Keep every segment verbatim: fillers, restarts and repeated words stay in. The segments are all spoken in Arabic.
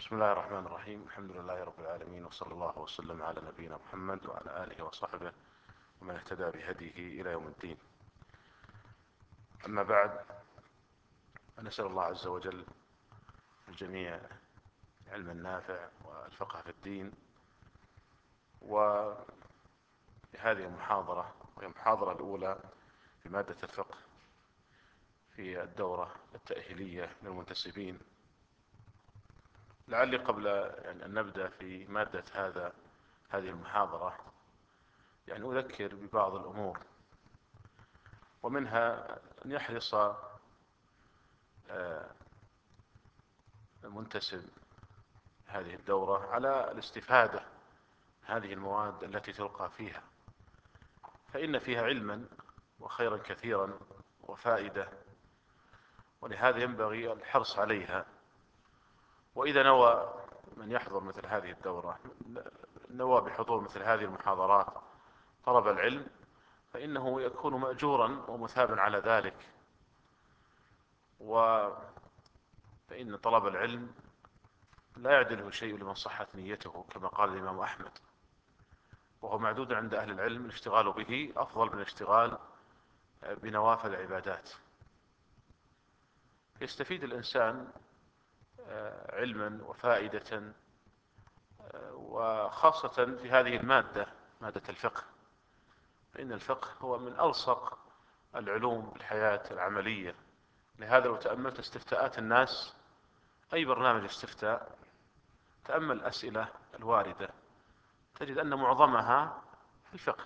بسم الله الرحمن الرحيم. الحمد لله رب العالمين، وصلى الله وسلم على نبينا محمد وعلى آله وصحبه ومن اهتدى بهديه إلى يوم الدين. أما بعد، نسأل الله عز وجل الجميع علما نافع والفقه في الدين. وهذه المحاضرة وهي المحاضرة الأولى في مادة الفقه في الدورة التأهيلية للمنتسبين. لعلي قبل يعني أن نبدأ في مادة هذا هذه المحاضرة يعني أذكر ببعض الأمور، ومنها أن يحرص المنتسب هذه الدورة على الاستفادة هذه المواد التي تلقى فيها، فإن فيها علما وخيرا كثيرا وفائدة، ولهذا ينبغي الحرص عليها. وإذا نوى من يحضر مثل هذه الدورة نوى بحضور مثل هذه المحاضرات طلب العلم، فإنه يكون مأجورا ومثابا على ذلك. وفإن طلب العلم لا يعدله شيء لمن صحت نيته، كما قال الإمام أحمد، وهو معدود عند أهل العلم الاشتغال به أفضل من الاشتغال بنوافل العبادات. يستفيد الإنسان علما وفائدة، وخاصة في هذه المادة مادة الفقه، فإن الفقه هو من ألصق العلوم بالحياة العملية. لهذا لو تأملت استفتاءات الناس، أي برنامج استفتاء، تأمل الأسئلة الواردة تجد أن معظمها في الفقه،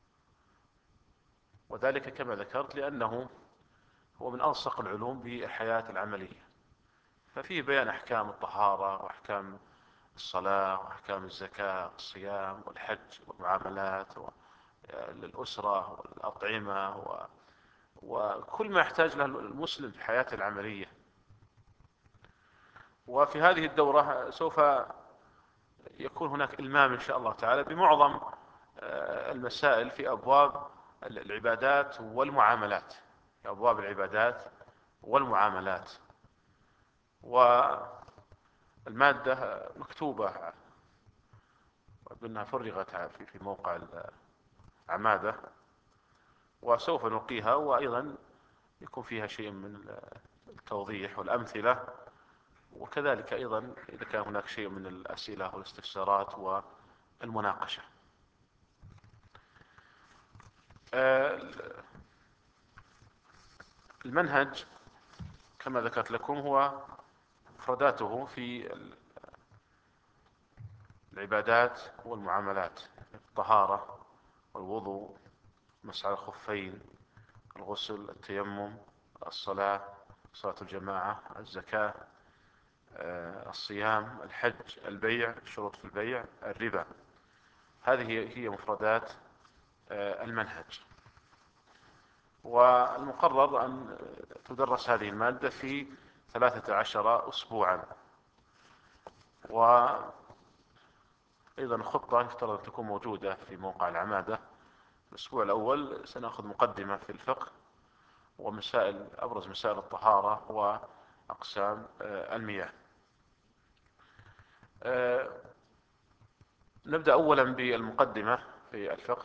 وذلك كما ذكرت لأنه هو من ألصق العلوم بالحياة العملية. ففيه بيان أحكام الطهارة وأحكام الصلاة وأحكام الزكاة والصيام والحج والمعاملات والأسرة والأطعمة و... وكل ما يحتاج له المسلم في حياته العملية. وفي هذه الدورة سوف يكون هناك إلمام إن شاء الله تعالى بمعظم المسائل في أبواب العبادات والمعاملات في أبواب العبادات والمعاملات. والمادة مكتوبة بأنها فرغت في موقع العمادة، وسوف نلقيها، وأيضا يكون فيها شيء من التوضيح والأمثلة، وكذلك أيضا إذا كان هناك شيء من الأسئلة والاستفسارات والمناقشة. المنهج كما ذكرت لكم هو مفرداته في العبادات والمعاملات: الطهارة والوضوء، مسح الخفين، الغسل، التيمم، الصلاة، صلاة الجماعة، الزكاة، الصيام، الحج، البيع، الشروط في البيع، الربا. هذه هي مفردات المنهج. والمقرر أن تدرس هذه المادة في ثلاثة عشر أسبوعا، وأيضا خطة يفترض أن تكون موجودة في موقع العمادة. الأسبوع الأول سنأخذ مقدمة في الفقه ومسائل أبرز مسائل الطهارة وأقسام المياه. نبدأ أولا بالمقدمة في الفقه.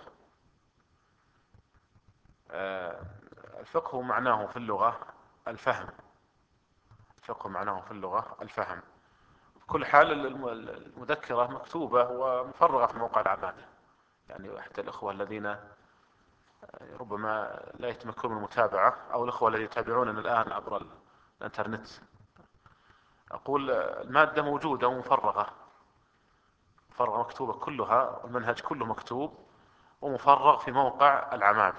الفقه معناه في اللغة الفهم. الفقه معناه في اللغة الفهم. بكل حال المذكرة مكتوبة ومفرغة في موقع العمادة، يعني حتى الأخوة الذين ربما لا يتمكنون من المتابعة، أو الأخوة الذين يتابعوننا الآن عبر الإنترنت، أقول المادة موجودة ومفرغة، مفرغة مكتوبة كلها، المنهج كله مكتوب ومفرغ في موقع العمادة.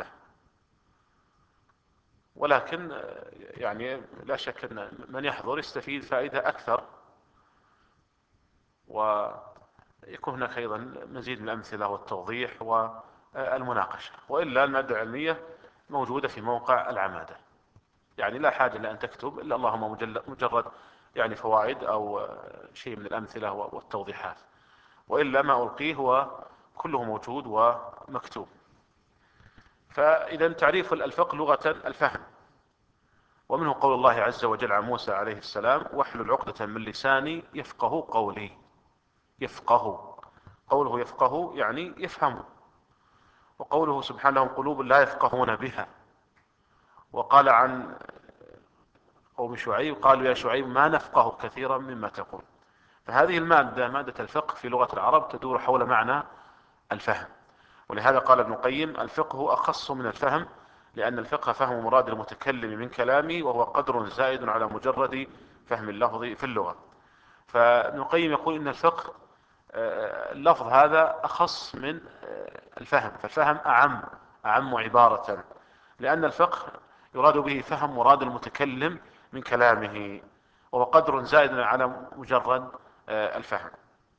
ولكن يعني لا شك أن من يحضر يستفيد فائدة أكثر، ويكون هناك أيضا مزيد من الأمثلة والتوضيح والمناقشة. وإلا المادة العلمية موجودة في موقع العمادة، يعني لا حاجة لأن تكتب إلا اللهم مجرد يعني فوائد أو شيء من الأمثلة والتوضيحات، وإلا ما ألقيه هو كله موجود ومكتوب. فإذا تعريف الفقه لغة الفهم، ومنه قول الله عز وجل عن موسى عليه السلام: واحلل عقدة من لساني يفقه قولي. يفقه، قوله يفقه يعني يفهم. وقوله سبحانه: لهم قلوب لا يفقهون بها. وقال عن قوم شعيب: قالوا يا شعيب ما نفقه كثيرا مما تقول. فهذه المادة، مادة الفقه في لغة العرب، تدور حول معنى الفهم. ولهذا قال ابن القيم: الفقه أخص من الفهم، لأن الفقه فهم مراد المتكلم من كلامه، وهو قدر زائد على مجرد فهم اللفظ في اللغة. فابن القيم يقول إن الفقه، اللفظ هذا أخص من الفهم، فالفهم أعم أعم عبارة، لأن الفقه يراد به فهم مراد المتكلم من كلامه، وهو قدر زائد على مجرد الفهم.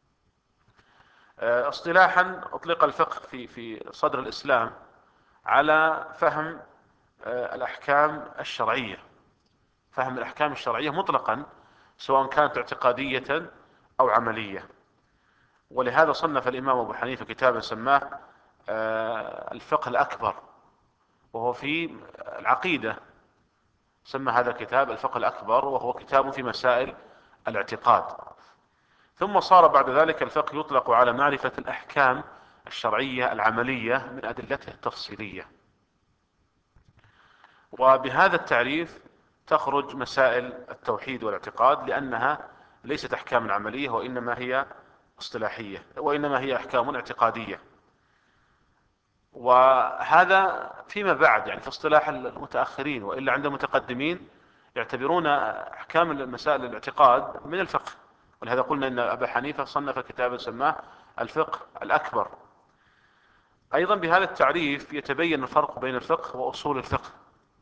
اصطلاحا أطلق الفقه في في صدر الإسلام على فهم الأحكام الشرعية، فهم الأحكام الشرعية مطلقا، سواء كانت اعتقادية أو عملية. ولهذا صنف الإمام أبو حنيفة كتابا سماه الفقه الأكبر، وهو في العقيدة. سمى هذا الكتاب الفقه الأكبر، وهو كتاب في مسائل الاعتقاد. ثم صار بعد ذلك الفقه يطلق على معرفة الأحكام الشرعية العملية من أدلته التفصيلية. وبهذا التعريف تخرج مسائل التوحيد والاعتقاد، لأنها ليست أحكام عملية، وإنما هي اصطلاحية، وإنما هي أحكام اعتقادية. وهذا فيما بعد، يعني في اصطلاح المتأخرين، وإلا عند المتقدمين يعتبرون أحكام المسائل الاعتقاد من الفقه. ولهذا قلنا أن أبا حنيفة صنف كتابا سماه الفقه الأكبر. أيضا بهذا التعريف يتبين الفرق بين الفقه وأصول الفقه.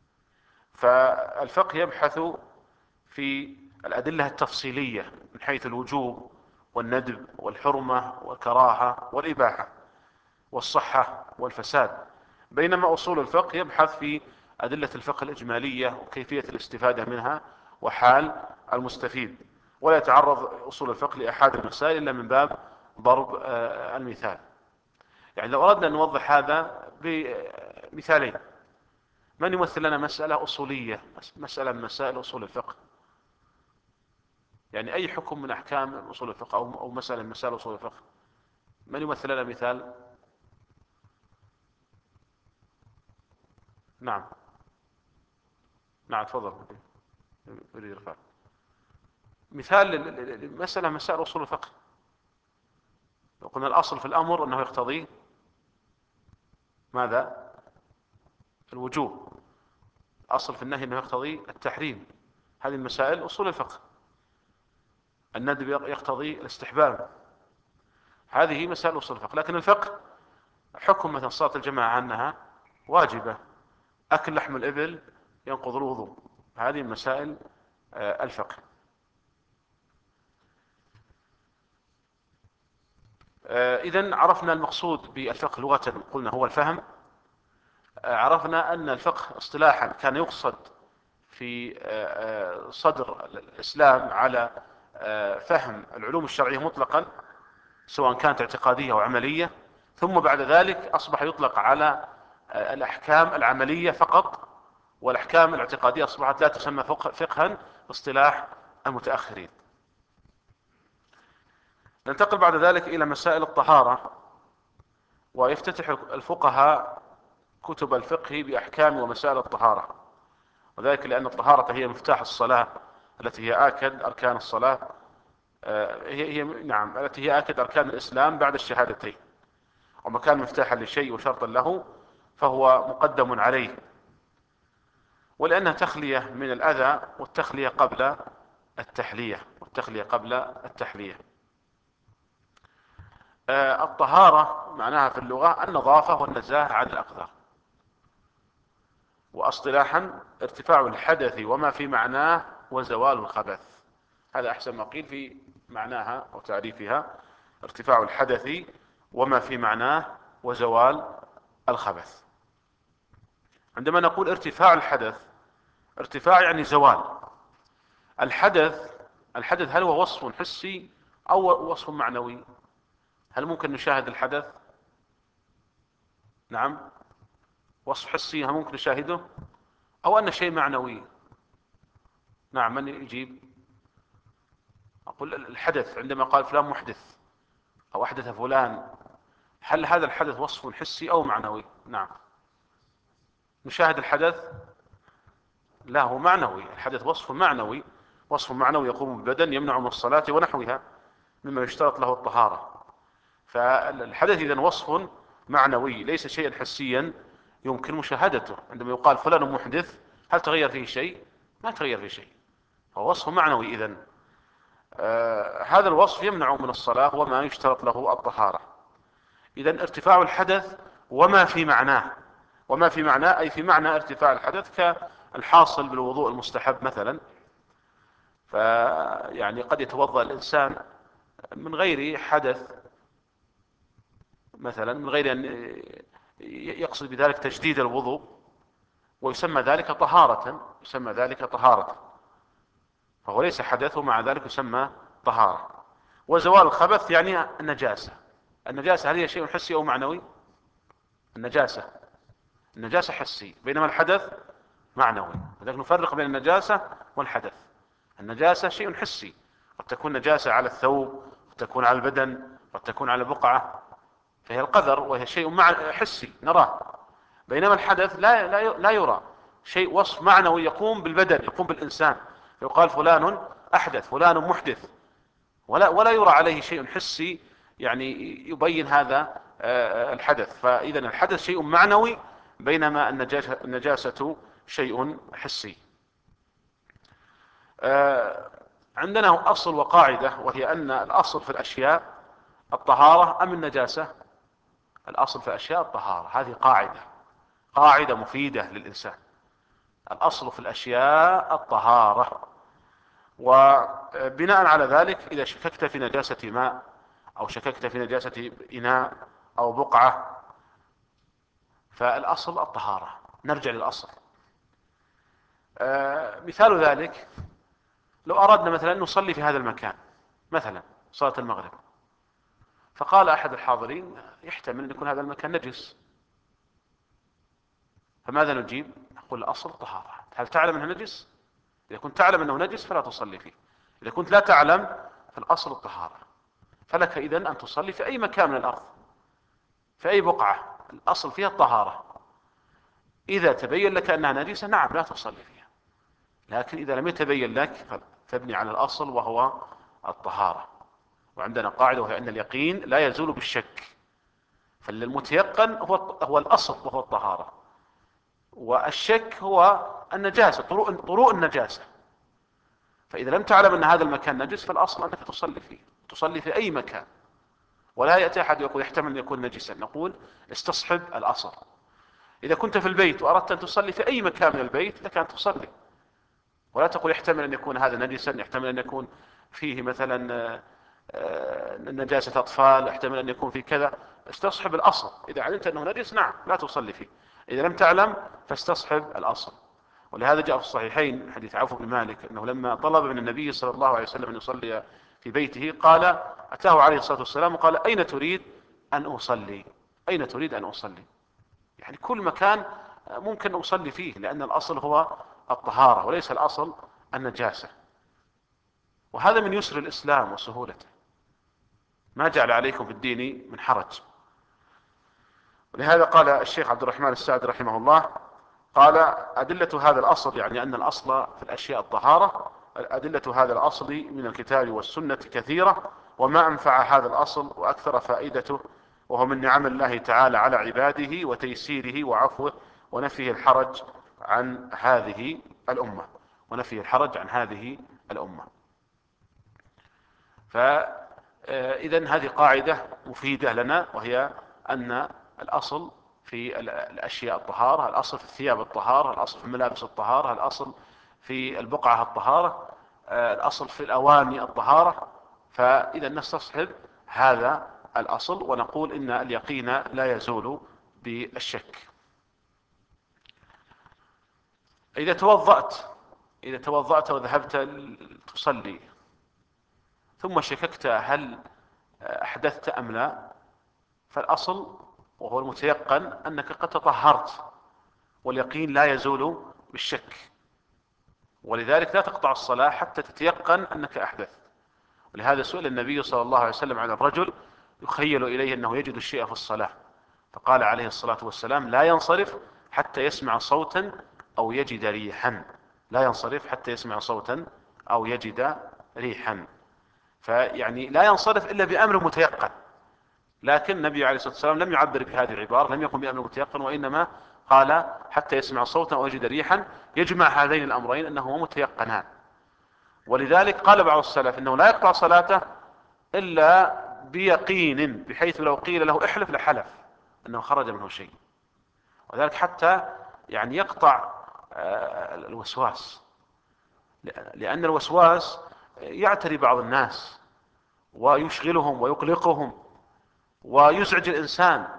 فالفقه يبحث في الأدلة التفصيلية من حيث الوجوب والندب والحرمة والكراهة والإباحة والصحة والفساد، بينما أصول الفقه يبحث في أدلة الفقه الإجمالية وكيفية الاستفادة منها وحال المستفيد، ولا يتعرض أصول الفقه لأحد المسائل إلا من باب ضرب المثال. يعني لو أردنا أن نوضح هذا بمثالين: من يمثل لنا مسألة أصولية، مسألة من مسائل أصول الفقه؟ يعني أي حكم من أحكام أصول الفقه أو مسألة من مسائل أصول الفقه، من يمثل لنا مثال؟ نعم نعم تفضل. يريد رفع مثال لمسألة مسائل أصول الفقه. لو قلنا الأصل في الأمر أنه يقتضي ماذا؟ الوجوب. الأصل في النهي أنه يقتضي التحريم. هذه المسائل أصول الفقه. الندب يقتضي الاستحباب. هذه مسائل أصول الفقه. لكن الفقه حكم مثلا صلاة الجماعة أنها واجبة، أكل لحم الإبل ينقض الوضوء، هذه مسائل الفقه. إذن عرفنا المقصود بالفقه لغة، قلنا هو الفهم. عرفنا أن الفقه اصطلاحا كان يقصد في صدر الإسلام على فهم العلوم الشرعية مطلقا، سواء كانت اعتقادية أو عملية، ثم بعد ذلك أصبح يطلق على الأحكام العملية فقط، والأحكام الاعتقادية أصبحت لا تسمى فقها باصطلاح المتأخرين. ننتقل بعد ذلك إلى مسائل الطهارة، ويفتتح الفقهاء كتب الفقه بأحكام ومسائل الطهارة، وذلك لأن الطهارة هي مفتاح الصلاة، التي هي آكد أركان الصلاة، هي هي نعم التي هي آكد أركان الإسلام بعد الشهادتين، وما كان مفتاحا لشيء وشرطا له فهو مقدم عليه، ولأنها تخلية من الأذى، والتخلية قبل التحلية والتخلية قبل التحلية. الطهارة معناها في اللغة النظافة والنزاهة عن الأقذار، واصطلاحا ارتفاع الحدث وما في معناه وزوال الخبث. هذا أحسن ما قيل في معناها أو تعريفها: ارتفاع الحدث وما في معناه وزوال الخبث. عندما نقول ارتفاع الحدث، ارتفاع يعني زوال. الحدث الحدث هل هو وصف حسي أو وصف معنوي؟ هل ممكن نشاهد الحدث؟ نعم، وصف حسي هل ممكن نشاهده، أو أن شيء معنوي؟ نعم، من يجيب؟ أقول الحدث عندما قال فلان محدث أو أحدث فلان، هل هذا الحدث وصف حسي أو معنوي؟ نعم. نشاهد الحدث؟ لا، هو معنوي. الحدث وصف معنوي، وصف معنوي يقوم بالبدن يمنع من الصلاة ونحوها مما يشترط له الطهارة. فالحدث إذن وصف معنوي ليس شيئا حسيا يمكن مشاهدته. عندما يقال فلان محدث، هل تغير فيه شيء؟ ما تغير فيه شيء، هو وصف معنوي. إذن آه هذا الوصف يمنع من الصلاة وما يشترط له الطهارة. إذن ارتفاع الحدث وما في معناه، وما في معناه أي في معنى ارتفاع الحدث، كالحاصل بالوضوء المستحب مثلا. فيعني قد يتوضأ الإنسان من غير حدث مثلا، من غير أن يقصد بذلك تجديد الوضوء، ويسمى ذلك طهارة، يسمى ذلك طهارة، فهو ليس حدث ومع ذلك يسمى طهارة. وزوال الخبث يعني النجاسة. النجاسة هل هي شيء حسي أو معنوي؟ النجاسة النجاسة حسي، بينما الحدث معنوي. لذلك نفرق بين النجاسة والحدث. النجاسة شيء حسي، قد تكون نجاسة على الثوب، قد تكون على البدن، قد تكون على بقعة، فهي القذر وهي شيء مع حسي نراه. بينما الحدث لا لا لا يرى، شيء وصف معنوي يقوم بالبدن، يقوم بالإنسان. يقال فلان أحدث، فلان محدث، ولا ولا يرى عليه شيء حسي يعني يبين هذا الحدث. فإذا الحدث شيء معنوي، بينما النجاسة, النجاسة شيء حسي. عندنا أصل وقاعدة، وهي أن الأصل في الأشياء الطهارة أم النجاسة؟ الأصل في الأشياء الطهارة. هذه قاعدة، قاعدة مفيدة للإنسان. الأصل في الأشياء الطهارة. وبناء على ذلك إذا شككت في نجاسة ماء، أو شككت في نجاسة إناء أو بقعة، فالأصل الطهارة، نرجع للأصل. آه مثال ذلك، لو أردنا مثلا أن نصلي في هذا المكان، مثلا صلاة المغرب، فقال أحد الحاضرين يحتمل أن يكون هذا المكان نجس، فماذا نجيب؟ نقول الأصل الطهارة. هل تعلم أنه نجس؟ إذا كنت تعلم أنه نجس فلا تصلي فيه. إذا كنت لا تعلم فالأصل الطهارة. فلك إذن أن تصلي في أي مكان من الأرض، في أي بقعة، الأصل فيها الطهارة. إذا تبين لك أنها نجسة، نعم لا تصلي فيها. لكن إذا لم يتبين لك فابني على الأصل وهو الطهارة. وعندنا قاعدة، وهي أن اليقين لا يزول بالشك، فالمتيقن هو هو الأصل وهو الطهارة، والشك هو النجاسة، طروء طروء النجاسة. فإذا لم تعلم أن هذا المكان نجس، فالأصل أنك تصلي فيه، تصلي في أي مكان. ولا يأتي أحد يقول يحتمل أن يكون نجسا، نقول استصحب الأصل. إذا كنت في البيت وأردت أن تصلي في أي مكان من البيت، لك أن تصلي، ولا تقول يحتمل أن يكون هذا نجسا، يحتمل أن يكون فيه مثلا نجاسة أطفال، يحتمل أن يكون فيه كذا. استصحب الأصل. إذا علمت أنه نجس، نعم لا تصلي فيه. إذا لم تعلم فاستصحب الأصل. ولهذا جاء في الصحيحين حديث عوف بن مالك أنه لما طلب من النبي صلى الله عليه وسلم أن يصلي في بيته، قال أتاه عليه الصلاة والسلام وقال أين تريد أن أصلي؟ أين تريد أن أصلي؟ يعني كل مكان ممكن أصلي فيه، لأن الأصل هو الطهارة وليس الأصل النجاسة. وهذا من يسر الإسلام وسهولته، ما جعل عليكم في الدين من حرج. ولهذا قال الشيخ عبد الرحمن السعدي رحمه الله، قال أدلة هذا الأصل، يعني أن الأصل في الأشياء الطهارة، أدلة هذا الأصل من الكتاب والسنة كثيرة، وما أنفع هذا الأصل وأكثر فائدته، وهو من نعم الله تعالى على عباده وتيسيره وعفوه ونفيه الحرج عن هذه الأمة ونفيه الحرج عن هذه الأمة. فإذا هذه قاعدة مفيدة لنا، وهي أن الأصل في الأشياء الطهارة، الأصل في الثياب الطهارة، الأصل في الملابس الطهارة، الأصل في البقعة الطهارة، الأصل في الأواني الطهارة. فإذا نستصحب هذا الأصل ونقول إن اليقين لا يزول بالشك. إذا توضأت إذا توضأت وذهبت تصلي، ثم شككت هل أحدثت أم لا، فالأصل وهو المتيقن أنك قد تطهرت، واليقين لا يزول بالشك. ولذلك لا تقطع الصلاة حتى تتيقن أنك أحدث. ولهذا سئل النبي صلى الله عليه وسلم عن الرجل يخيل إليه أنه يجد الشيء في الصلاة، فقال عليه الصلاة والسلام: لا ينصرف حتى يسمع صوتا أو يجد ريحا. لا ينصرف حتى يسمع صوتا أو يجد ريحا. فيعني لا ينصرف إلا بأمر متيقن. لكن النبي عليه الصلاة والسلام لم يعبر بهذه العبارة، لم يكن بأمر متيقن، وإنما قال حتى يسمع صوتا أو يجد ريحا، يجمع هذين الأمرين أنه متيقنان. ولذلك قال بعض السلف إنه لا يقطع صلاته إلا بيقين، بحيث لو قيل له احلف لحلف أنه خرج منه شيء. وذلك حتى يعني يقطع آه، الوسواس، لأن الوسواس يعتري بعض الناس ويشغلهم ويقلقهم ويزعج الإنسان،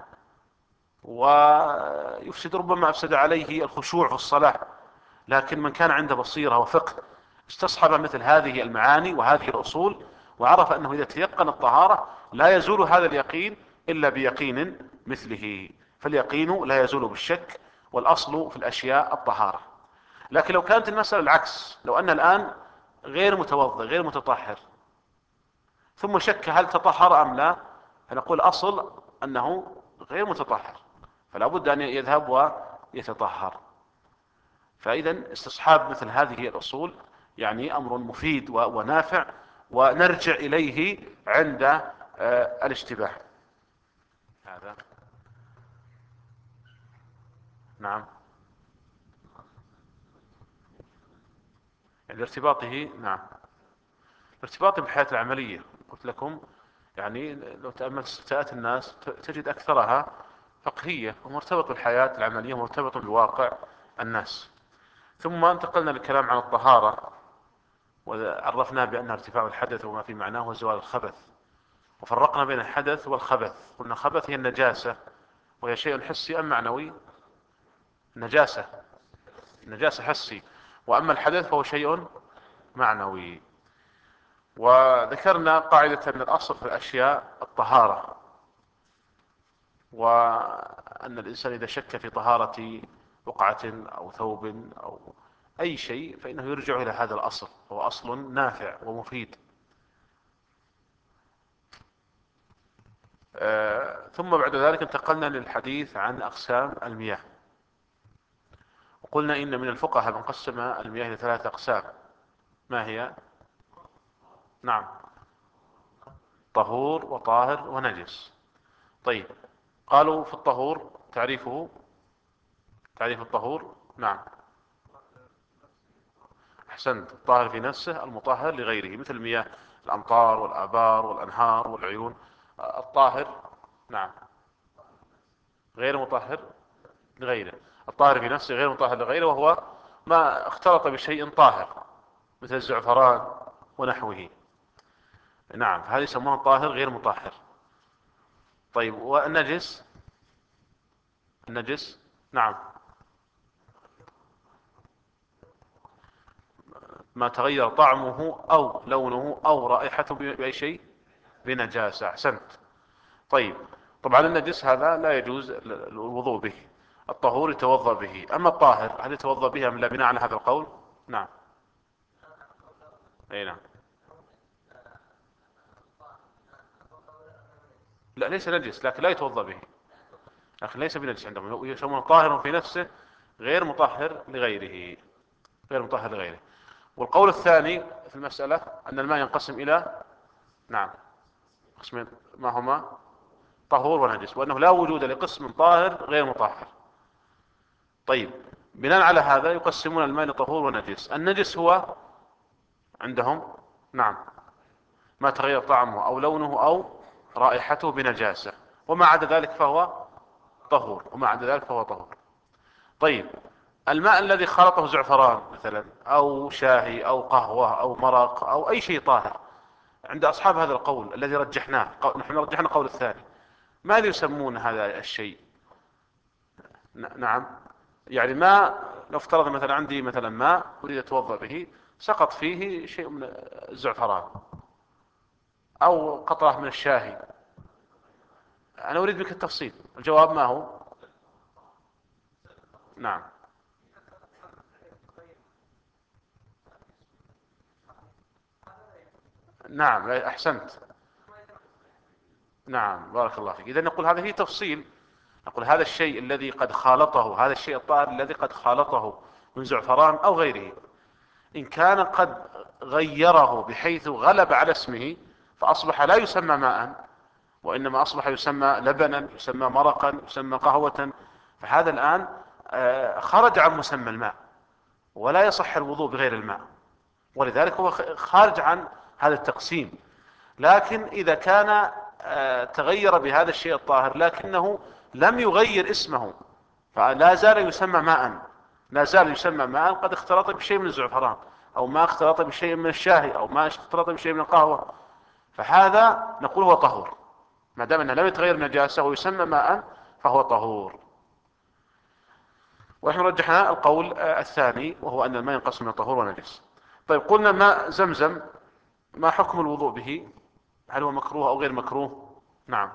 ويفسد، ربما أفسد عليه الخشوع في الصلاة. لكن من كان عنده بصيرة وفقه استصحب مثل هذه المعاني وهذه الأصول، وعرف أنه إذا تيقن الطهارة لا يزول هذا اليقين إلا بيقين مثله. فاليقين لا يزول بالشك، والأصل في الأشياء الطهارة. لكن لو كانت المسألة العكس، لو أن الآن غير متوضئ غير متطهر ثم شك هل تطهر أم لا، فنقول أصل أنه غير متطهر، فلا بد أن يذهب ويتطهر. فإذا استصحاب مثل هذه الأصول يعني أمر مفيد ونافع، ونرجع إليه عند آه، الاشتباه. هذا نعم. يعني ارتباطه، نعم، ارتباطه بالحياة العملية. قلت لكم يعني لو تأملت استفتاءات الناس تجد أكثرها فقهية ومرتبط بالحياة العملية ومرتبط بواقع الناس. ثم انتقلنا للكلام عن الطهارة، وعرفنا بأنها ارتفاع الحدث وما في معناه وزوال الخبث، وفرقنا بين الحدث والخبث. قلنا خبث هي النجاسة، وهي شيء حسي أم معنوي؟ النجاسة النجاسة حسي، وأما الحدث فهو شيء معنوي. وذكرنا قاعدة أن الأصل في الأشياء الطهارة، وأن الإنسان إذا شك في طهارة بقعة أو ثوب أو أي شيء فإنه يرجع إلى هذا الأصل، هو أصل نافع ومفيد. آه ثم بعد ذلك انتقلنا للحديث عن أقسام المياه، وقلنا إن من الفقهاء من قسم المياه إلى ثلاثة أقسام. ما هي؟ نعم، طهور وطاهر ونجس. طيب، قالوا في الطهور تعريفه، تعريف الطهور، نعم، أحسنت، الطاهر في نفسه المطهر لغيره، مثل المياه، الأمطار والآبار والأنهار والعيون. الطاهر، نعم، غير مطهر لغيره. الطاهر في نفسه غير مطهر لغيره، وهو ما اختلط بشيء طاهر مثل الزعفران ونحوه. نعم، هذا يسمونه طاهر غير مطهر. طيب، والنجس؟ النجس، نعم، ما تغير طعمه أو لونه أو رائحته بأي شيء، بنجاسة. أحسنت. طيب، طبعا النجس هذا لا يجوز الوضوء به. الطهور يتوضأ به. أما الطاهر هل يتوضأ به أم لا بناء على هذا القول؟ نعم، أي نعم. لا، ليس نجس لكن لا يتوضأ به، لكن ليس بنجس عندهم، يسمونه طاهر في نفسه غير مطهر لغيره، غير مطهر لغيره. والقول الثاني في المسألة أن الماء ينقسم إلى، نعم، قسمين، ما هما؟ طهور ونجس، وأنه لا وجود لقسم طاهر غير مطهر. طيب، بناء على هذا يقسمون الماء لطهور ونجس. النجس هو عندهم، نعم، ما تغير طعمه أو لونه أو رائحته بنجاسة، وما عدا ذلك فهو طهور، وما عدا ذلك فهو طهور. طيب، الماء الذي خلطه زعفران مثلا أو شاهي أو قهوة أو مرق أو أي شيء طاهر، عند أصحاب هذا القول الذي رجحناه، نحن رجحنا القول الثاني، ماذا يسمون هذا الشيء؟ نعم، يعني ما لو افترض مثلا عندي مثلا ماء أريد أتوضأ به، سقط فيه شيء من الزعفران أو قطرة من الشاهي، أنا أريد منك التفصيل. الجواب ما هو؟ نعم، نعم أحسنت. نعم بارك الله فيك. إذا نقول هذا فيه تفصيل، نقول هذا الشيء الذي قد خالطه، هذا الشيء الطاهر الذي قد خالطه من زعفران أو غيره، إن كان قد غيره بحيث غلب على اسمه فأصبح لا يسمى ماء، وإنما أصبح يسمى لبنا، يسمى مرقا، يسمى قهوة، فهذا الآن آه، خرج عن مسمى الماء، ولا يصح الوضوء بغير الماء، ولذلك هو خارج عن هذا التقسيم. لكن إذا كان آه، تغير بهذا الشيء الطاهر لكنه لم يغير اسمه، فلا زال يسمى ماء، لا زال يسمى ماء قد اختلط بشيء من الزعفران، أو ما اختلط بشيء من الشاهي، أو ما اختلط بشيء من القهوة، فهذا نقول هو طهور، ما دام أنه لم يتغير نجاسة ويسمى ماء فهو طهور. ونحن رجحنا القول آه، الثاني، وهو أن الماء ينقسم من طهور ونجس. طيب قلنا ماء زمزم، ما حكم الوضوء به؟ هل هو مكروه أو غير مكروه؟ نعم.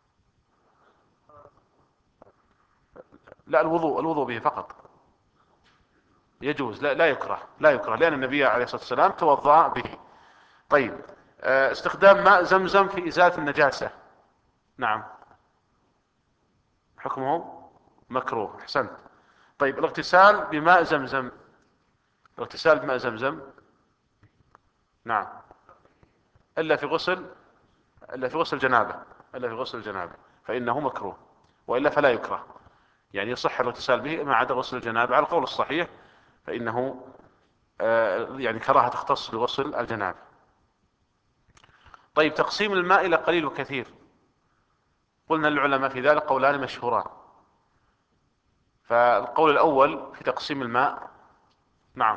لا، الوضوء الوضوء به فقط يجوز، لا لا يكره، لا يكره، لأن النبي عليه الصلاة والسلام توضأ به. طيب آه، استخدام ماء زمزم في إزالة النجاسة، نعم، حكمه مكروه، أحسنت. طيب الاغتسال بماء زمزم، الاغتسال بماء زمزم، نعم، إلا في غسل، إلا في غسل جنابة، إلا في غسل الجنابة فإنه مكروه، وإلا فلا يكره، يعني يصح الاغتسال به ما عدا غسل الجنابة على القول الصحيح، فإنه آه، يعني كراهة تختص بغسل الجنابة. طيب تقسيم الماء إلى قليل وكثير، قلنا للعلماء في ذلك قولان مشهوران. فالقول الأول في تقسيم الماء، نعم،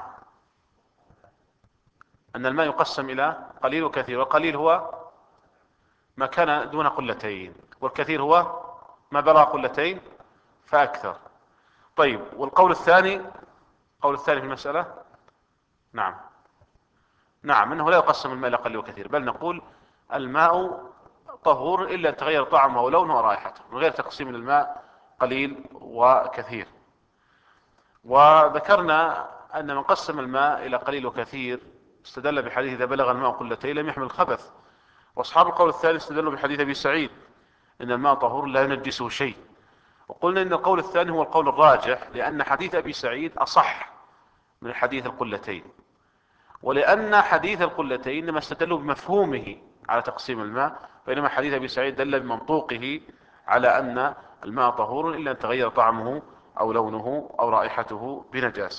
أن الماء يقسم إلى قليل وكثير، والقليل هو ما كان دون قلتين، والكثير هو ما بلغ قلتين فأكثر. طيب والقول الثاني، القول الثاني في المسألة، نعم، نعم، أنه لا يقسم الماء إلى قليل وكثير، بل نقول الماء طهور إلا أن تغير طعمه ولونه ورائحته، من غير تقسيم الماء قليل وكثير. وذكرنا أن من قسم الماء إلى قليل وكثير استدل بحديث إذا بلغ الماء قلتين لم يحمل الخبث، وأصحاب القول الثالث استدلوا بحديث أبي سعيد إن الماء طهور لا ينجسه شيء. وقلنا إن القول الثاني هو القول الراجح، لأن حديث أبي سعيد أصح من حديث القلتين، ولأن حديث القلتين إنما استدلوا بمفهومه على تقسيم الماء، بينما حديث أبي سعيد دل بمنطوقه على أن الماء طهور إلا أن تغير طعمه أو لونه أو رائحته بنجاسة.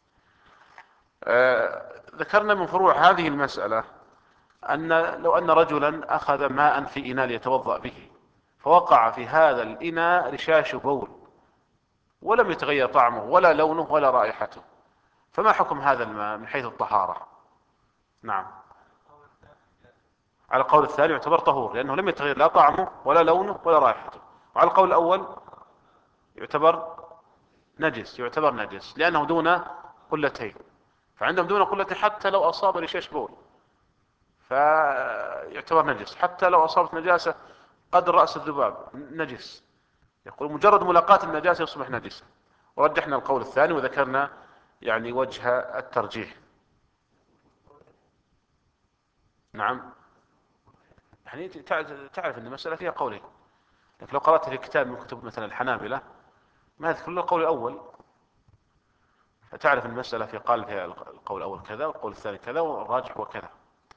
آه ذكرنا من فروع هذه المسألة أن لو أن رجلا أخذ ماء في إناء يتوضأ به، فوقع في هذا الإناء رشاش بول ولم يتغير طعمه ولا لونه ولا رائحته، فما حكم هذا الماء من حيث الطهارة؟ نعم، على القول الثاني يعتبر طهور لأنه لم يتغير لا طعمه ولا لونه ولا رائحته، وعلى القول الأول يعتبر نجس، يعتبر نجس لأنه دون قلتين، فعندهم دون قلتين حتى لو أصاب رشاش بول فيعتبر نجس، حتى لو أصابت نجاسة قدر رأس الذباب نجس، يقول مجرد ملاقاة النجاسة يصبح نجسا. ورجحنا القول الثاني وذكرنا يعني وجه الترجيح. نعم، يعني تعرف أن المسألة فيها قولين، لكن لو قرأت في كتاب من كتب مثلا الحنابلة ما يذكر له القول الأول، فتعرف المسألة في قال فيها القول الأول كذا والقول الثاني كذا والراجح هو كذا.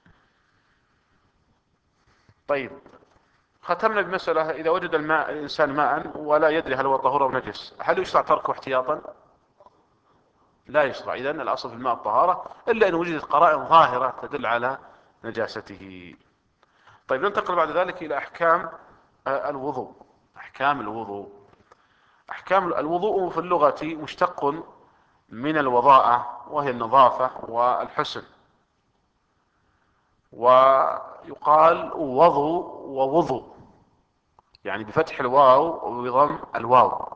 طيب ختمنا بمسألة، إذا وجد الماء الإنسان ماء ولا يدري هل هو طهور أو نجس، هل يشرع تركه احتياطا؟ لا يشرع، إذن الأصل في الماء الطهارة إلا أن وجدت قرائن ظاهرة تدل على نجاسته. طيب ننتقل بعد ذلك إلى أحكام آه، الوضوء. أحكام الوضوء. أحكام الوضوء في اللغة مشتق من الوضاءة وهي النظافة والحسن، ويقال وضوء ووضوء، يعني بفتح الواو وبضم الواو.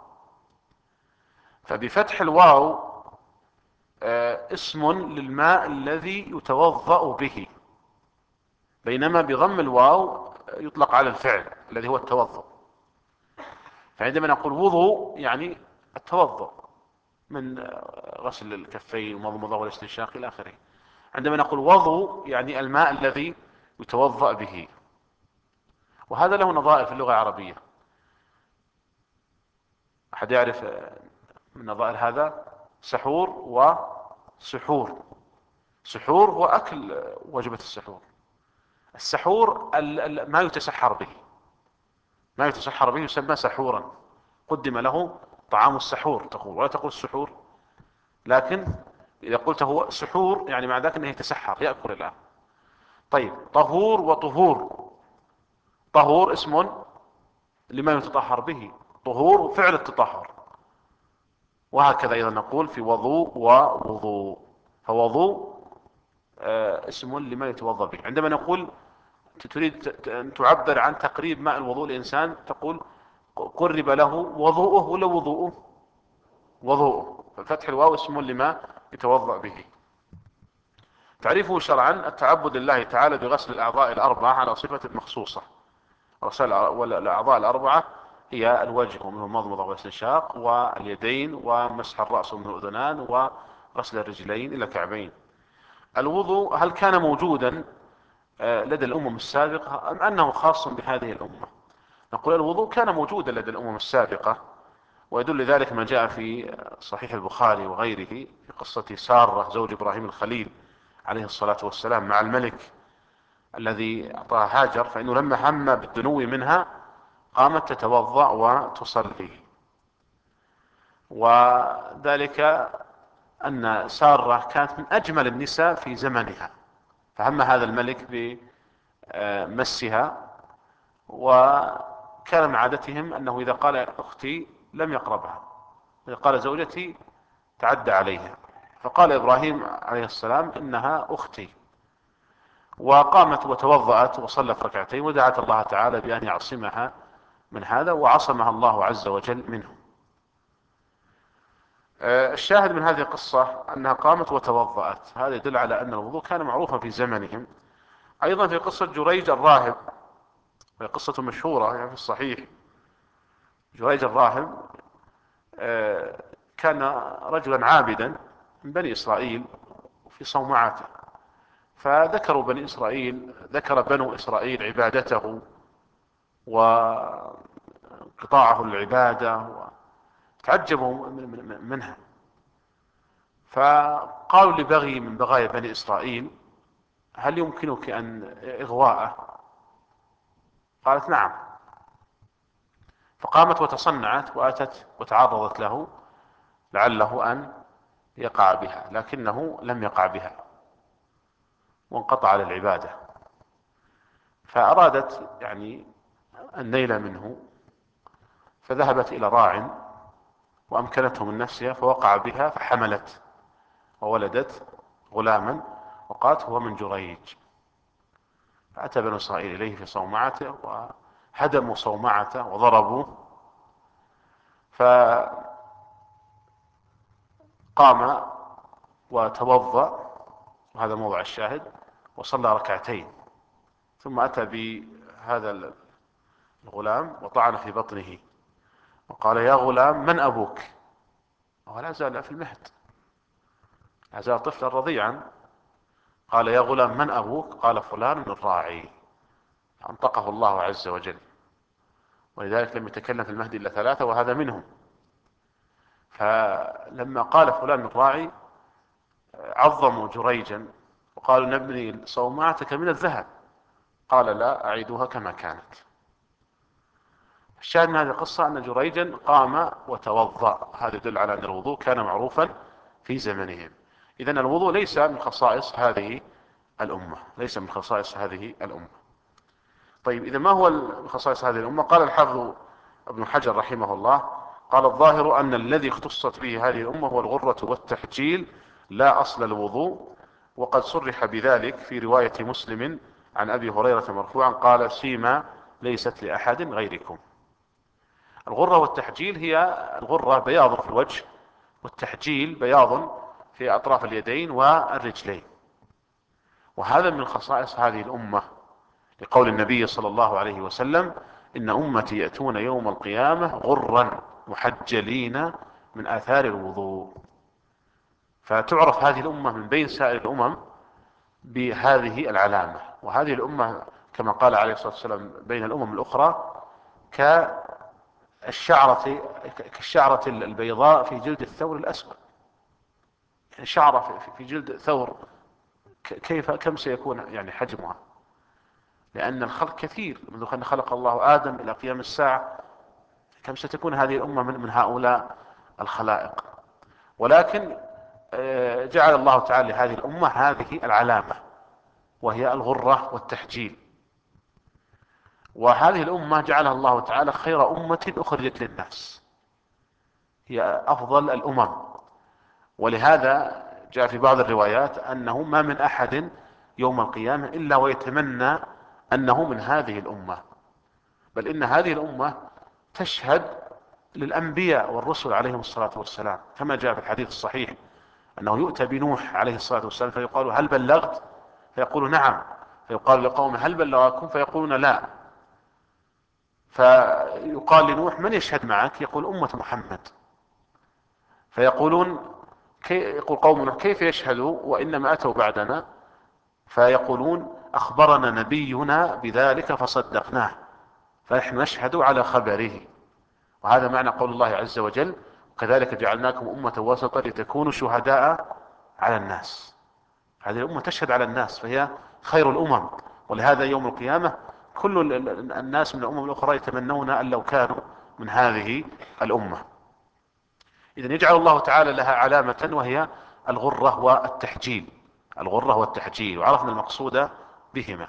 فبفتح الواو آه، اسم للماء الذي يتوضأ به، بينما بضم الواو يطلق على الفعل الذي هو التوضؤ. فعندما نقول وضوء يعني التوضؤ من غسل الكفين والمضمضة والاستنشاق إلى آخره. عندما نقول وضوء يعني الماء الذي يتوضأ به. وهذا له نظائر في اللغة العربية. أحد يعرف من نظائر هذا؟ سحور وسحور. سحور هو أكل وجبة السحور. السحور ما يتسحر به، ما يتسحر به يسمى سحورا، قدم له طعام السحور تقول، ولا تقول السحور. لكن إذا قلت هو سحور يعني مع ذلك أنه يتسحر، يأكل الآن. طيب، طهور وطهور. طهور اسم لما يتطهر به، طهور فعل التطهر. وهكذا أيضا نقول في وضوء ووضوء. فوضوء آه اسم لما يتوضا به. عندما نقول تريد أن تعبر عن تقريب ماء الوضوء الإنسان تقول قرب له وضوءه ولا وضوءه؟ وضوءه. ففتح الواو اسم لما يتوضا به. تعريفه شرعا: التعبد لله تعالى بغسل الأعضاء الأربعة على صفة مخصوصة. غسل الأعضاء الأربعة هي الوجه ومنه المضمضة والاستنشاق، واليدين، ومسح الرأس ومنه الأذنان، وغسل الرجلين إلى الكعبين. الوضوء هل كان موجودا لدى الأمم السابقة أم أنه خاص بهذه الأمة؟ نقول الوضوء كان موجودا لدى الأمم السابقة، ويدل ذلك ما جاء في صحيح البخاري وغيره في قصة سارة زوج إبراهيم الخليل عليه الصلاة والسلام مع الملك الذي أعطاها هاجر، فإنه لما هم بالدنو منها قامت تتوضأ وتصلي. وذلك أن سارة كانت من أجمل النساء في زمنها، فهم هذا الملك بمسها، وكان من عادتهم أنه إذا قال أختي لم يقربها، إذا قال زوجتي تعدى عليها. فقال إبراهيم عليه السلام إنها أختي، وقامت وتوضأت وصلت ركعتين ودعت الله تعالى بأن يعصمها من هذا، وعصمها الله عز وجل منه. الشاهد من هذه القصة أنها قامت وتوضأت، هذا يدل على أن الوضوء كان معروفا في زمنهم. أيضا في قصة جريج الراهب، هي قصة مشهورة يعني في الصحيح. جريج الراهب كان رجلا عابدا من بني إسرائيل في صومعته، فذكروا بني إسرائيل ذكر بنو إسرائيل عبادته وقطاعه للعبادة وتعجبوا منها، فقالوا لبغي من بغايا بني إسرائيل: هل يمكنك أن إغواءه؟ قالت: نعم. فقامت وتصنعت وأتت وتعرضت له لعله أن يقع بها، لكنه لم يقع بها وانقطع للعبادة. فأرادت يعني النيل منه، فذهبت إلى راع وأمكنته من نفسها فوقع بها فحملت وولدت غلاما، وقالت: هو من جريج. فأتى بنو إسرائيل إليه في صومعته وهدموا صومعته وضربوه، فقام وتوضأ، وهذا موضع الشاهد، وصلى ركعتين، ثم أتى بهذا الغلام وطعن في بطنه وقال: يا غلام من أبوك؟ وهو لا زال في المهد، لا زال طفلا رضيعا. قال: يا غلام من أبوك؟ قال: فلان الراعي. فأنطقه الله عز وجل، ولذلك لم يتكلم في المهد إلا ثلاثة وهذا منهم. فلما قال فلان الراعي عظموا جريجا وقالوا: نبني صومعتك من الذهب. قال: لا، أعيدها كما كانت. الشاهد من هذه القصة أن جريجا قام وتوضأ، هذا يدل على أن الوضوء كان معروفا في زمنهم. إذن الوضوء ليس من خصائص هذه الأمة، ليس من خصائص هذه الأمة. طيب، إذا ما هو من خصائص هذه الأمة؟ قال الحافظ ابن حجر رحمه الله: قال: الظاهر أن الذي اختصت به هذه الأمة هو الغرة والتحجيل، لا أصل الوضوء. وقد صرح بذلك في رواية مسلم عن أبي هريرة مرفوعا قال: سيما ليست لأحد غيركم. الغرة والتحجيل هي الغرة بياض في الوجه، والتحجيل بياض في أطراف اليدين والرجلين، وهذا من خصائص هذه الأمة، لقول النبي صلى الله عليه وسلم: إن أمتي يأتون يوم القيامة غرا محجلين من آثار الوضوء. فتعرف هذه الأمة من بين سائر الأمم بهذه العلامة. وهذه الأمة كما قال عليه الصلاة والسلام بين الأمم الأخرى كالشعرة كالشعرة البيضاء في جلد الثور الأسود. يعني شعرة في جلد ثور كيف كم سيكون يعني حجمها؟ لأن الخلق كثير، منذ أن خلق الله آدم إلى قيام الساعة كم ستكون هذه الأمة من, من هؤلاء الخلائق. ولكن جعل الله تعالى لهذه الأمة هذه العلامة وهي الغرة والتحجيل. وهذه الأمة جعلها الله تعالى خير أمة أخرجت للناس، هي أفضل الأمم. ولهذا جاء في بعض الروايات أنه ما من أحد يوم القيامة إلا ويتمنى أنه من هذه الأمة، بل إن هذه الأمة تشهد للأنبياء والرسل عليهم الصلاة والسلام، كما جاء في الحديث الصحيح أنه يؤتى بنوح عليه الصلاة والسلام فيقال هل بلغت؟ فيقول نعم. فيقال لقومه هل بلغكم؟ فيقولون لا. فيقال لنوح من يشهد معك؟ يقول أمة محمد. فيقولون كي يقول قوم نوح كيف يشهدوا وإنما أتوا بعدنا؟ فيقولون أخبرنا نبينا بذلك فصدقناه فنحن نشهد على خبره. وهذا معنى قول الله عز وجل كذلك جعلناكم أمة وسطا لتكونوا شهداء على الناس. هذه الأمة تشهد على الناس فهي خير الأمم. ولهذا يوم القيامة كل الناس من الأمم الأخرى يتمنون أن لو كانوا من هذه الأمة. إذن يجعل الله تعالى لها علامة وهي الغرة والتحجيل. الغرة والتحجيل، وعرفنا المقصود بهما.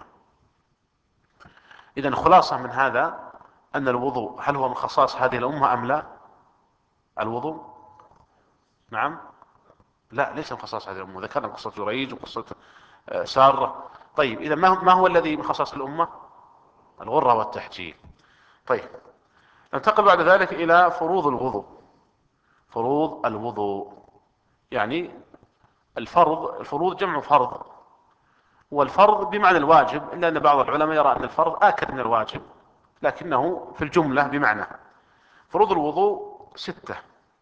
إذن خلاصة من هذا أن الوضوء هل هو من خصائص هذه الأمة أم لا؟ الوضوء نعم لا ليس من خصائص هذه الأمة. ذكرنا قصة جريج وقصة سارة. طيب إذا ما هو الذي من خصائص الأمة؟ الغرة والتحجيل. طيب ننتقل بعد ذلك إلى فروض الوضوء. فروض الوضوء يعني الفرض. الفروض جمع فرض، والفرض بمعنى الواجب، إلا أن بعض العلماء يرى أن الفرض آكد من الواجب، لكنه في الجملة بمعنى. فروض الوضوء ستة.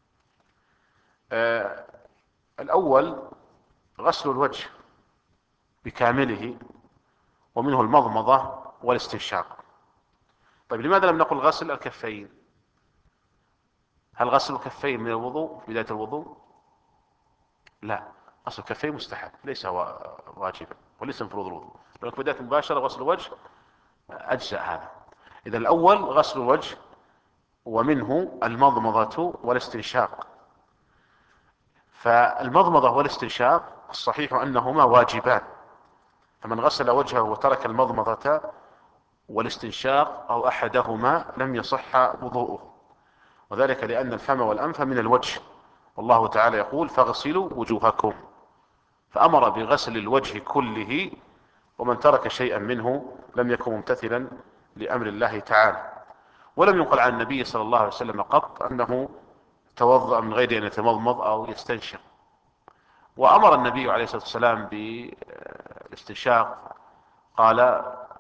آه الأول غسل الوجه بكامله، ومنه المضمضة والاستنشاق. طيب لماذا لم نقل غسل الكفين؟ هل غسل الكفين من الوضوء في بداية الوضوء؟ لا، غسل الكفين مستحب ليس واجبا وليس من فروض الوضوء. لو بداية مباشرة غسل الوجه أجزاء هذا. إذا الأول غسل الوجه، ومنه المضمضة والاستنشاق. فالمضمضة والاستنشاق الصحيح أنهما واجبان، فمن غسل وجهه وترك المضمضة والاستنشاق أو أحدهما لم يصح وضوءه، وذلك لأن الفم والأنف من الوجه، والله تعالى يقول فاغسلوا وجوهكم، فأمر بغسل الوجه كله، ومن ترك شيئا منه لم يكن ممتثلا لأمر الله تعالى. ولم ينقل عن النبي صلى الله عليه وسلم قط أنه توضأ من غير أن يتمضمض أو يستنشق. وأمر النبي عليه الصلاة والسلام بالاستنشاق، قال